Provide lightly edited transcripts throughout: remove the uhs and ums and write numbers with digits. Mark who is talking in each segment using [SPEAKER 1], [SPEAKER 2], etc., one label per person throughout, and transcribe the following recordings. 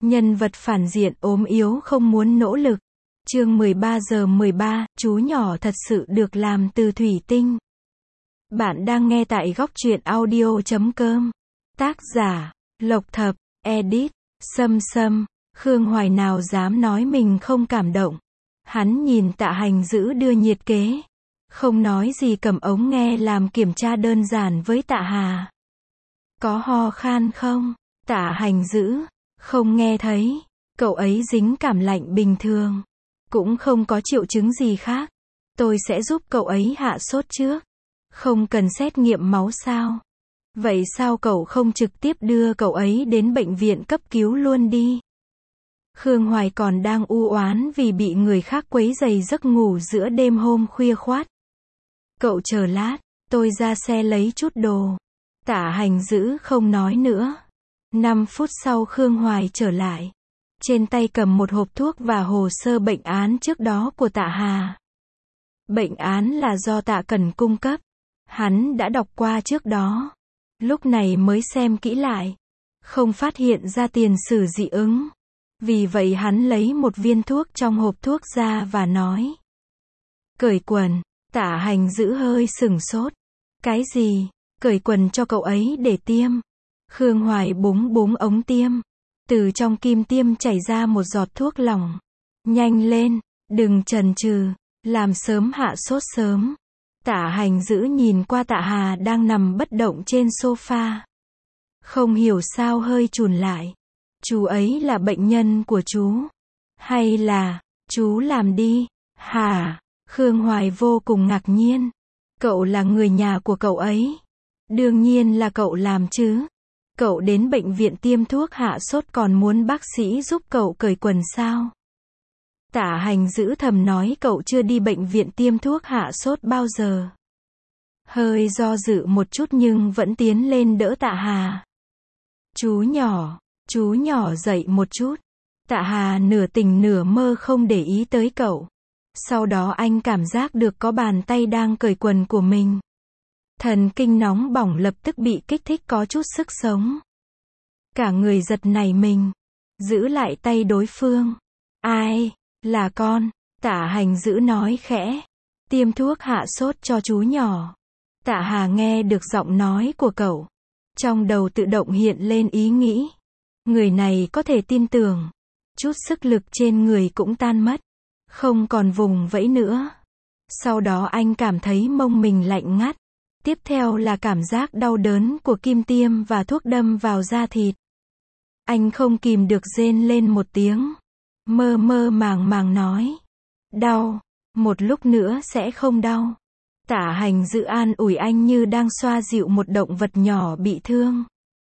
[SPEAKER 1] Nhân vật phản diện ốm yếu không muốn nỗ lực. Chương 13 giờ 13, chú nhỏ thật sự được làm từ thủy tinh. Bạn đang nghe tại góc truyện audio.com. Tác giả, Lộc Thập, edit, Sâm Sâm. Khương Hoài nào dám nói mình không cảm động. Hắn nhìn Tạ Hành Dữ đưa nhiệt kế. Không nói gì, cầm ống nghe làm kiểm tra đơn giản với Tạ Hà. Có ho khan không? Tạ Hành Dữ, không nghe thấy. Cậu ấy dính cảm lạnh bình thường. Cũng không có triệu chứng gì khác. Tôi sẽ giúp cậu ấy hạ sốt trước. Không cần xét nghiệm máu sao? Vậy sao cậu không trực tiếp đưa cậu ấy đến bệnh viện cấp cứu luôn đi? Khương Hoài còn đang u oán vì bị người khác quấy rầy giấc ngủ giữa đêm hôm khuya khoắt. Cậu chờ lát, tôi ra xe lấy chút đồ. Tạ Hành Dữ không nói nữa. 5 phút sau Khương Hoài trở lại. Trên tay cầm một hộp thuốc và hồ sơ bệnh án trước đó của Tạ Hà. Bệnh án là do Tạ Cẩn cung cấp. Hắn đã đọc qua trước đó. Lúc này mới xem kỹ lại. Không phát hiện ra tiền sử dị ứng. Vì vậy hắn lấy một viên thuốc trong hộp thuốc ra và nói. Cởi quần. Tạ Hành Dữ hơi sửng sốt. Cái gì? Cởi quần cho cậu ấy để tiêm. Khương Hoài búng búng ống tiêm. Từ trong kim tiêm chảy ra một giọt thuốc lỏng. Nhanh lên, đừng chần chừ, làm sớm hạ sốt sớm. Tạ Hành Dữ nhìn qua Tạ Hà đang nằm bất động trên sofa. Không hiểu sao hơi chùn lại. Chú ấy là bệnh nhân của chú. Hay là, chú làm đi, hả? Khương Hoài vô cùng ngạc nhiên. Cậu là người nhà của cậu ấy. Đương nhiên là cậu làm chứ. Cậu đến bệnh viện tiêm thuốc hạ sốt còn muốn bác sĩ giúp cậu cởi quần sao? Tạ Hành Dữ thầm nói cậu chưa đi bệnh viện tiêm thuốc hạ sốt bao giờ. Hơi do dự một chút nhưng vẫn tiến lên đỡ Tạ Hà. Chú nhỏ dậy một chút. Tạ Hà nửa tỉnh nửa mơ không để ý tới cậu. Sau đó anh cảm giác được có bàn tay đang cởi quần của mình. Thần kinh nóng bỏng lập tức bị kích thích có chút sức sống. Cả người giật nảy mình. Giữ lại tay đối phương. Ai? Là con. Tạ Hành Dữ nói khẽ. Tiêm thuốc hạ sốt cho chú nhỏ. Tạ Hà nghe được giọng nói của cậu. Trong đầu tự động hiện lên ý nghĩ. Người này có thể tin tưởng. Chút sức lực trên người cũng tan mất. Không còn vùng vẫy nữa. Sau đó anh cảm thấy mông mình lạnh ngắt. Tiếp theo là cảm giác đau đớn của kim tiêm và thuốc đâm vào da thịt. Anh không kìm được rên lên một tiếng. Mơ mơ màng màng nói. Đau. Một lúc nữa sẽ không đau. Tạ Hành Dữ an ủi anh như đang xoa dịu một động vật nhỏ bị thương.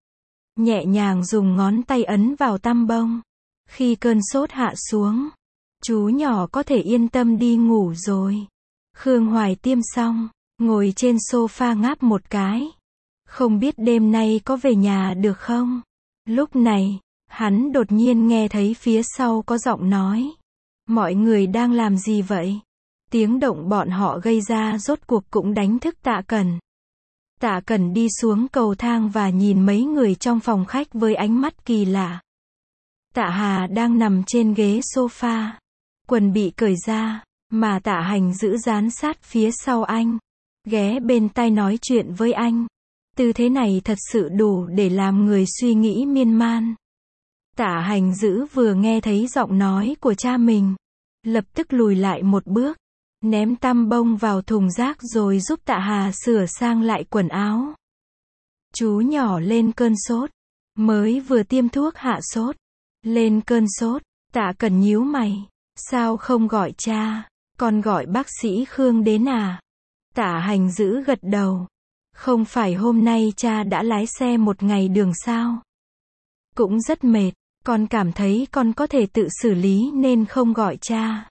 [SPEAKER 1] Nhẹ nhàng dùng ngón tay ấn vào tăm bông. Khi cơn sốt hạ xuống. Chú nhỏ có thể yên tâm đi ngủ rồi. Khương Hoài tiêm xong. Ngồi trên sofa ngáp một cái. Không biết đêm nay có về nhà được không? Lúc này, hắn đột nhiên nghe thấy phía sau có giọng nói. Mọi người đang làm gì vậy? Tiếng động bọn họ gây ra rốt cuộc cũng đánh thức Tạ Cẩn. Tạ Cẩn đi xuống cầu thang và nhìn mấy người trong phòng khách với ánh mắt kỳ lạ. Tạ Hà đang nằm trên ghế sofa. Quần bị cởi ra, mà Tạ Hành Dữ dán sát phía sau anh. Ghé bên tai nói chuyện với anh. Tư thế này thật sự đủ để làm người suy nghĩ miên man. Tạ Hành Dữ vừa nghe thấy giọng nói của cha mình. Lập tức lùi lại một bước. Ném tăm bông vào thùng rác rồi giúp Tạ Hà sửa sang lại quần áo. Chú nhỏ lên cơn sốt. Mới vừa tiêm thuốc hạ sốt. Lên cơn sốt. Tạ Cẩn nhíu mày. Sao không gọi cha? Con gọi bác sĩ Khương đến à? Tạ Hành Dữ gật đầu. Không phải hôm nay cha đã lái xe một ngày đường sao? Cũng rất mệt. Con cảm thấy con có thể tự xử lý nên không gọi cha.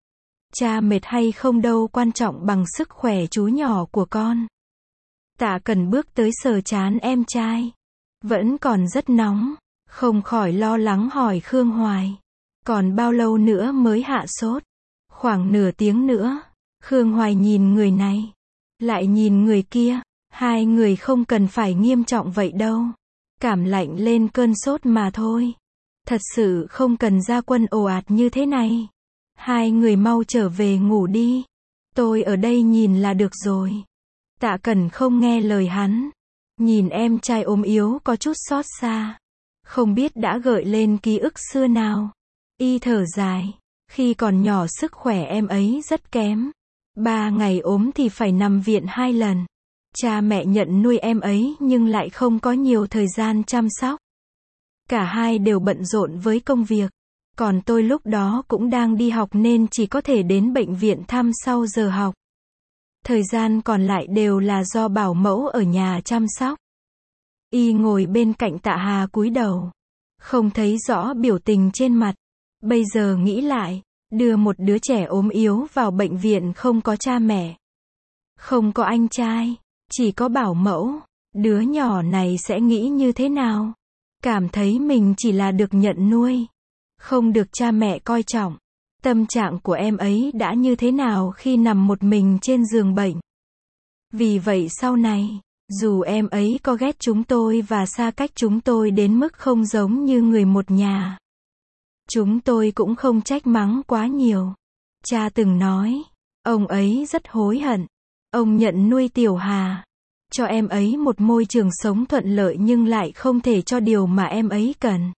[SPEAKER 1] Cha mệt hay không đâu quan trọng bằng sức khỏe chú nhỏ của con. Tạ Cẩn bước tới sờ trán em trai. Vẫn còn rất nóng. Không khỏi lo lắng hỏi Khương Hoài. Còn bao lâu nữa mới hạ sốt? Khoảng nửa tiếng nữa. Khương Hoài nhìn người này. Lại nhìn người kia. Hai người không cần phải nghiêm trọng vậy đâu. Cảm lạnh lên cơn sốt mà thôi. Thật sự không cần ra quân ồ ạt như thế này. Hai người mau trở về ngủ đi. Tôi ở đây nhìn là được rồi. Tạ Cẩn không nghe lời hắn. Nhìn em trai ốm yếu có chút xót xa. Không biết đã gợi lên ký ức xưa nào. Y thở dài. Khi còn nhỏ sức khỏe em ấy rất kém. 3 ngày ốm thì phải nằm viện 2 lần. Cha mẹ nhận nuôi em ấy nhưng lại không có nhiều thời gian chăm sóc. Cả hai đều bận rộn với công việc. Còn tôi lúc đó cũng đang đi học nên chỉ có thể đến bệnh viện thăm sau giờ học. Thời gian còn lại đều là do bảo mẫu ở nhà chăm sóc. Y ngồi bên cạnh Tạ Hà cúi đầu. Không thấy rõ biểu tình trên mặt. Bây giờ nghĩ lại, đưa một đứa trẻ ốm yếu vào bệnh viện không có cha mẹ. Không có anh trai, chỉ có bảo mẫu. Đứa nhỏ này sẽ nghĩ như thế nào? Cảm thấy mình chỉ là được nhận nuôi. Không được cha mẹ coi trọng. Tâm trạng của em ấy đã như thế nào khi nằm một mình trên giường bệnh. Vì vậy sau này, dù em ấy có ghét chúng tôi và xa cách chúng tôi đến mức không giống như người một nhà, chúng tôi cũng không trách mắng quá nhiều. Cha từng nói, ông ấy rất hối hận. Ông nhận nuôi Tiểu Hà, cho em ấy một môi trường sống thuận lợi nhưng lại không thể cho điều mà em ấy cần.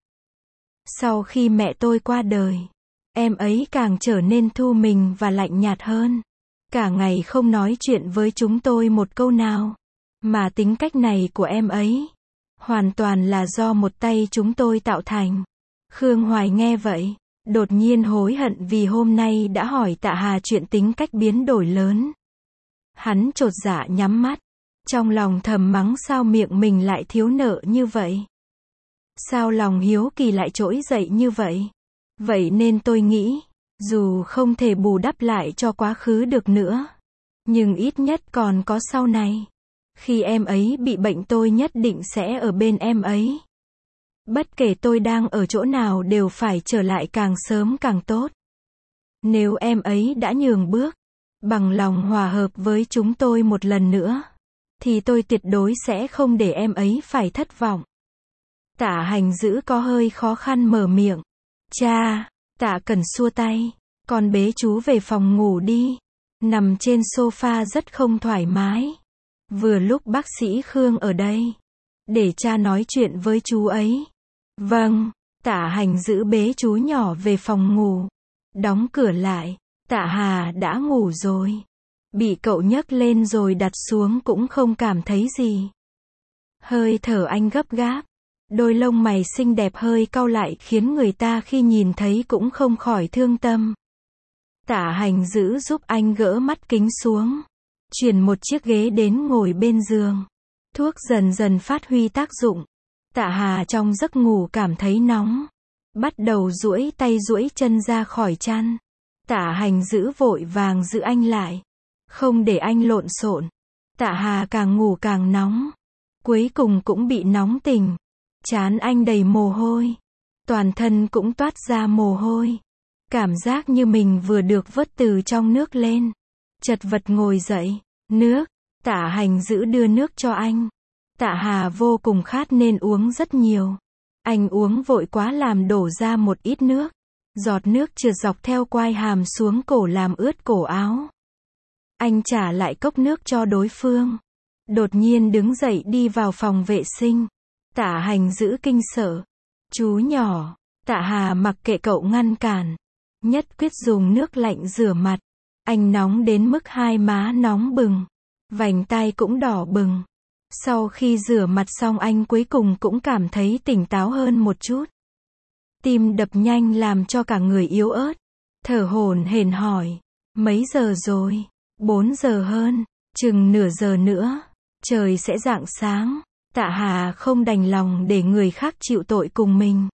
[SPEAKER 1] Sau khi mẹ tôi qua đời, em ấy càng trở nên thu mình và lạnh nhạt hơn. Cả ngày không nói chuyện với chúng tôi một câu nào. Mà tính cách này của em ấy, hoàn toàn là do một tay chúng tôi tạo thành. Khương Hoài nghe vậy, đột nhiên hối hận vì hôm nay đã hỏi Tạ Hà chuyện tính cách biến đổi lớn. Hắn chột dạ nhắm mắt, trong lòng thầm mắng sao miệng mình lại thiếu nợ như vậy. Sao lòng hiếu kỳ lại trỗi dậy như vậy? Vậy nên tôi nghĩ, dù không thể bù đắp lại cho quá khứ được nữa, nhưng ít nhất còn có sau này. Khi em ấy bị bệnh tôi nhất định sẽ ở bên em ấy. Bất kể tôi đang ở chỗ nào đều phải trở lại càng sớm càng tốt. Nếu em ấy đã nhường bước, bằng lòng hòa hợp với chúng tôi một lần nữa, thì tôi tuyệt đối sẽ không để em ấy phải thất vọng. Tạ Hành Dữ có hơi khó khăn mở miệng. Cha, Tạ Cẩn xua tay. Con bế chú về phòng ngủ đi. Nằm trên sofa rất không thoải mái. Vừa lúc bác sĩ Khương ở đây. Để cha nói chuyện với chú ấy. Vâng, Tạ Hành Dữ bế chú nhỏ về phòng ngủ. Đóng cửa lại. Tạ Hà đã ngủ rồi. Bị cậu nhấc lên rồi đặt xuống cũng không cảm thấy gì. Hơi thở anh gấp gáp. Đôi lông mày xinh đẹp hơi cau lại khiến người ta khi nhìn thấy cũng không khỏi thương tâm. Tạ Hành Dữ giúp anh gỡ mắt kính xuống. Chuyển một chiếc ghế đến ngồi bên giường. Thuốc dần dần phát huy tác dụng. Tạ Hà trong giấc ngủ cảm thấy nóng. Bắt đầu duỗi tay duỗi chân ra khỏi chăn. Tạ Hành Dữ vội vàng giữ anh lại. Không để anh lộn xộn. Tạ Hà càng ngủ càng nóng. Cuối cùng cũng bị nóng tỉnh. Trán anh đầy mồ hôi. Toàn thân cũng toát ra mồ hôi. Cảm giác như mình vừa được vớt từ trong nước lên. Chật vật ngồi dậy. Nước. Tạ Hành Dữ đưa nước cho anh. Tạ Hà vô cùng khát nên uống rất nhiều. Anh uống vội quá làm đổ ra một ít nước. Giọt nước trượt dọc theo quai hàm xuống cổ làm ướt cổ áo. Anh trả lại cốc nước cho đối phương. Đột nhiên đứng dậy đi vào phòng vệ sinh. Tạ Hành Dữ kinh sợ. Chú nhỏ. Tạ Hà mặc kệ cậu ngăn cản. Nhất quyết dùng nước lạnh rửa mặt. Anh nóng đến mức hai má nóng bừng. Vành tai cũng đỏ bừng. Sau khi rửa mặt xong anh cuối cùng cũng cảm thấy tỉnh táo hơn một chút. Tim đập nhanh làm cho cả người yếu ớt. Thở hổn hển hỏi. Mấy giờ rồi? 4 giờ hơn. Chừng nửa giờ nữa. Trời sẽ rạng sáng. Tạ Hà không đành lòng để người khác chịu tội cùng mình.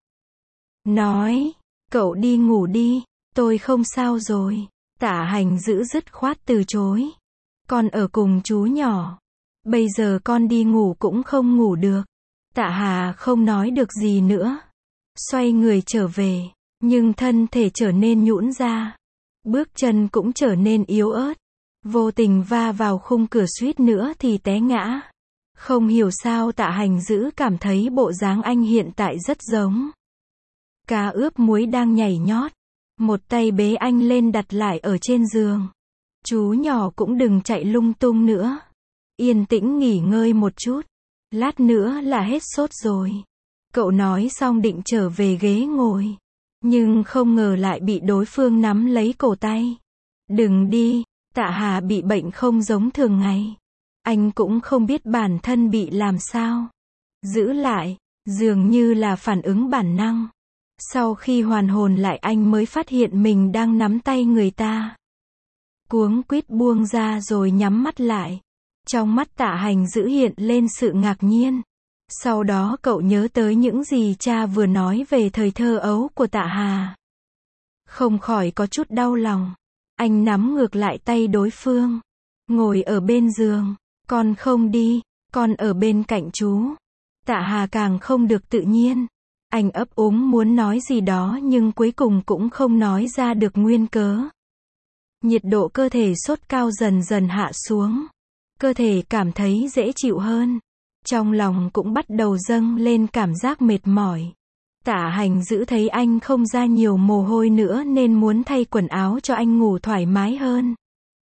[SPEAKER 1] Nói. Cậu đi ngủ đi. Tôi không sao rồi. Tạ Hành Dữ dứt khoát từ chối. Con ở cùng chú nhỏ. Bây giờ con đi ngủ cũng không ngủ được. Tạ Hà không nói được gì nữa. Xoay người trở về. Nhưng thân thể trở nên nhũn ra. Bước chân cũng trở nên yếu ớt. Vô tình va vào khung cửa suýt nữa thì té ngã. Không hiểu sao Tạ Hành Dữ cảm thấy bộ dáng anh hiện tại rất giống Cá ướp muối đang nhảy nhót. Một tay bế anh lên đặt lại ở trên giường. Chú nhỏ cũng đừng chạy lung tung nữa. Yên tĩnh nghỉ ngơi một chút. Lát nữa là hết sốt rồi. Cậu nói xong định trở về ghế ngồi. Nhưng không ngờ lại bị đối phương nắm lấy cổ tay. Đừng đi, Tạ Hà bị bệnh không giống thường ngày. Anh cũng không biết bản thân bị làm sao. Giữ lại, dường như là phản ứng bản năng. Sau khi hoàn hồn lại anh mới phát hiện mình đang nắm tay người ta. Cuống quýt buông ra rồi nhắm mắt lại. Trong mắt Tạ Hành Dữ hiện lên sự ngạc nhiên. Sau đó cậu nhớ tới những gì cha vừa nói về thời thơ ấu của Tạ Hà. Không khỏi có chút đau lòng. Anh nắm ngược lại tay đối phương. Ngồi ở bên giường. Con không đi, con ở bên cạnh chú. Tạ Hà càng không được tự nhiên. Anh ấp úng muốn nói gì đó nhưng cuối cùng cũng không nói ra được nguyên cớ. Nhiệt độ cơ thể sốt cao dần dần hạ xuống. Cơ thể cảm thấy dễ chịu hơn. Trong lòng cũng bắt đầu dâng lên cảm giác mệt mỏi. Tạ Hành Dữ thấy anh không ra nhiều mồ hôi nữa nên muốn thay quần áo cho anh ngủ thoải mái hơn.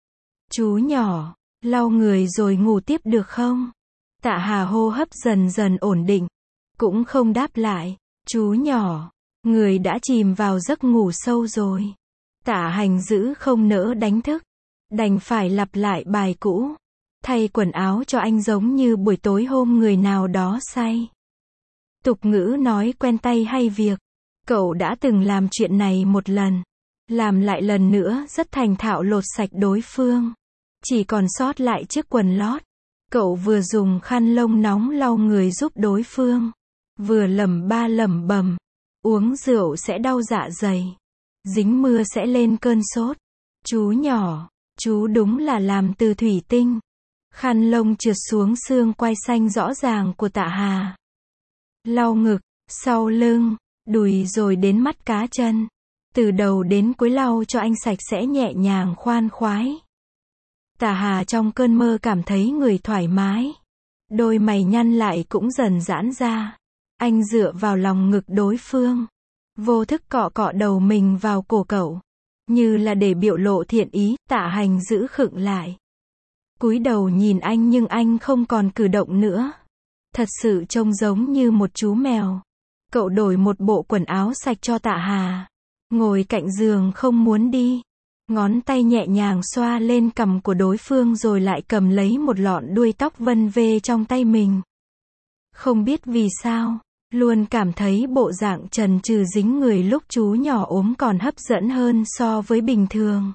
[SPEAKER 1] Chú nhỏ, lau người rồi ngủ tiếp được không? Tạ Hà hô hấp dần dần ổn định. Cũng không đáp lại. Chú nhỏ, người đã chìm vào giấc ngủ sâu rồi. Tạ Hành Dữ không nỡ đánh thức. Đành phải lặp lại bài cũ. Thay quần áo cho anh giống như buổi tối hôm người nào đó say. Tục ngữ nói quen tay hay việc. Cậu đã từng làm chuyện này một lần. Làm lại lần nữa rất thành thạo lột sạch đối phương. Chỉ còn sót lại chiếc quần lót. Cậu vừa dùng khăn lông nóng lau người giúp đối phương. Vừa lẩm bẩm. Uống rượu sẽ đau dạ dày. Dính mưa sẽ lên cơn sốt. Chú nhỏ, chú đúng là làm từ thủy tinh. Khăn lông trượt xuống xương quai xanh rõ ràng của Tạ Hà. Lau ngực, sau lưng, đùi rồi đến mắt cá chân. Từ đầu đến cuối lau cho anh sạch sẽ nhẹ nhàng khoan khoái. Tạ Hà trong cơn mơ cảm thấy người thoải mái. Đôi mày nhăn lại cũng dần giãn ra. Anh dựa vào lòng ngực đối phương. Vô thức cọ cọ đầu mình vào cổ cậu. Như là để biểu lộ thiện ý, Tạ Hành Dữ khựng lại. Cúi đầu nhìn anh nhưng anh không còn cử động nữa. Thật sự trông giống như một chú mèo. Cậu đổi một bộ quần áo sạch cho Tạ Hà. Ngồi cạnh giường không muốn đi. Ngón tay nhẹ nhàng xoa lên cằm của đối phương rồi lại cầm lấy một lọn đuôi tóc vân vê trong tay mình. Không biết vì sao, luôn cảm thấy bộ dạng trần trừ dính người lúc chú nhỏ ốm còn hấp dẫn hơn so với bình thường.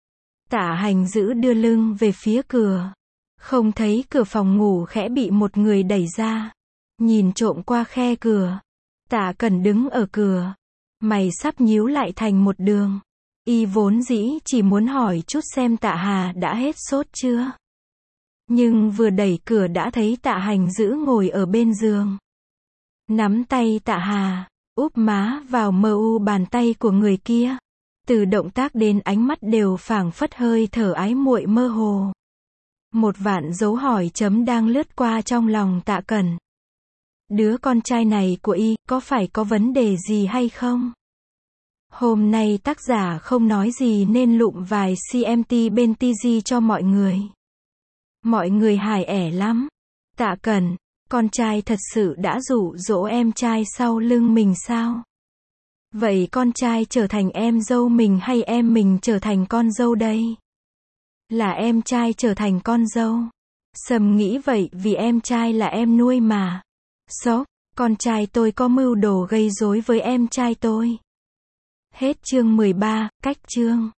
[SPEAKER 1] Tạ Hành Dữ đưa lưng về phía cửa. Không thấy cửa phòng ngủ khẽ bị một người đẩy ra. Nhìn trộm qua khe cửa. Tạ Cẩn đứng ở cửa. Mày sắp nhíu lại thành một đường. Y vốn dĩ chỉ muốn hỏi chút xem Tạ Hà đã hết sốt chưa. Nhưng vừa đẩy cửa đã thấy Tạ Hành Dữ ngồi ở bên giường. Nắm tay Tạ Hà, úp má vào mờ u bàn tay của người kia. Từ động tác đến ánh mắt đều phảng phất hơi thở ái muội mơ hồ. Một vạn dấu hỏi chấm đang lướt qua trong lòng Tạ Cẩn. Đứa con trai này của y, có phải có vấn đề gì hay không? Hôm nay tác giả không nói gì nên lụm vài CMT bên TG cho mọi người. Mọi người hài ẻ lắm. Tạ Cẩn, con trai thật sự đã dụ dỗ em trai sau lưng mình sao? Vậy con trai trở thành em dâu mình hay em mình trở thành con dâu đây? Là em trai trở thành con dâu. Sầm nghĩ vậy vì em trai là em nuôi mà. Sốc, con trai tôi có mưu đồ gây rối với em trai tôi. Hết chương 13, cách chương.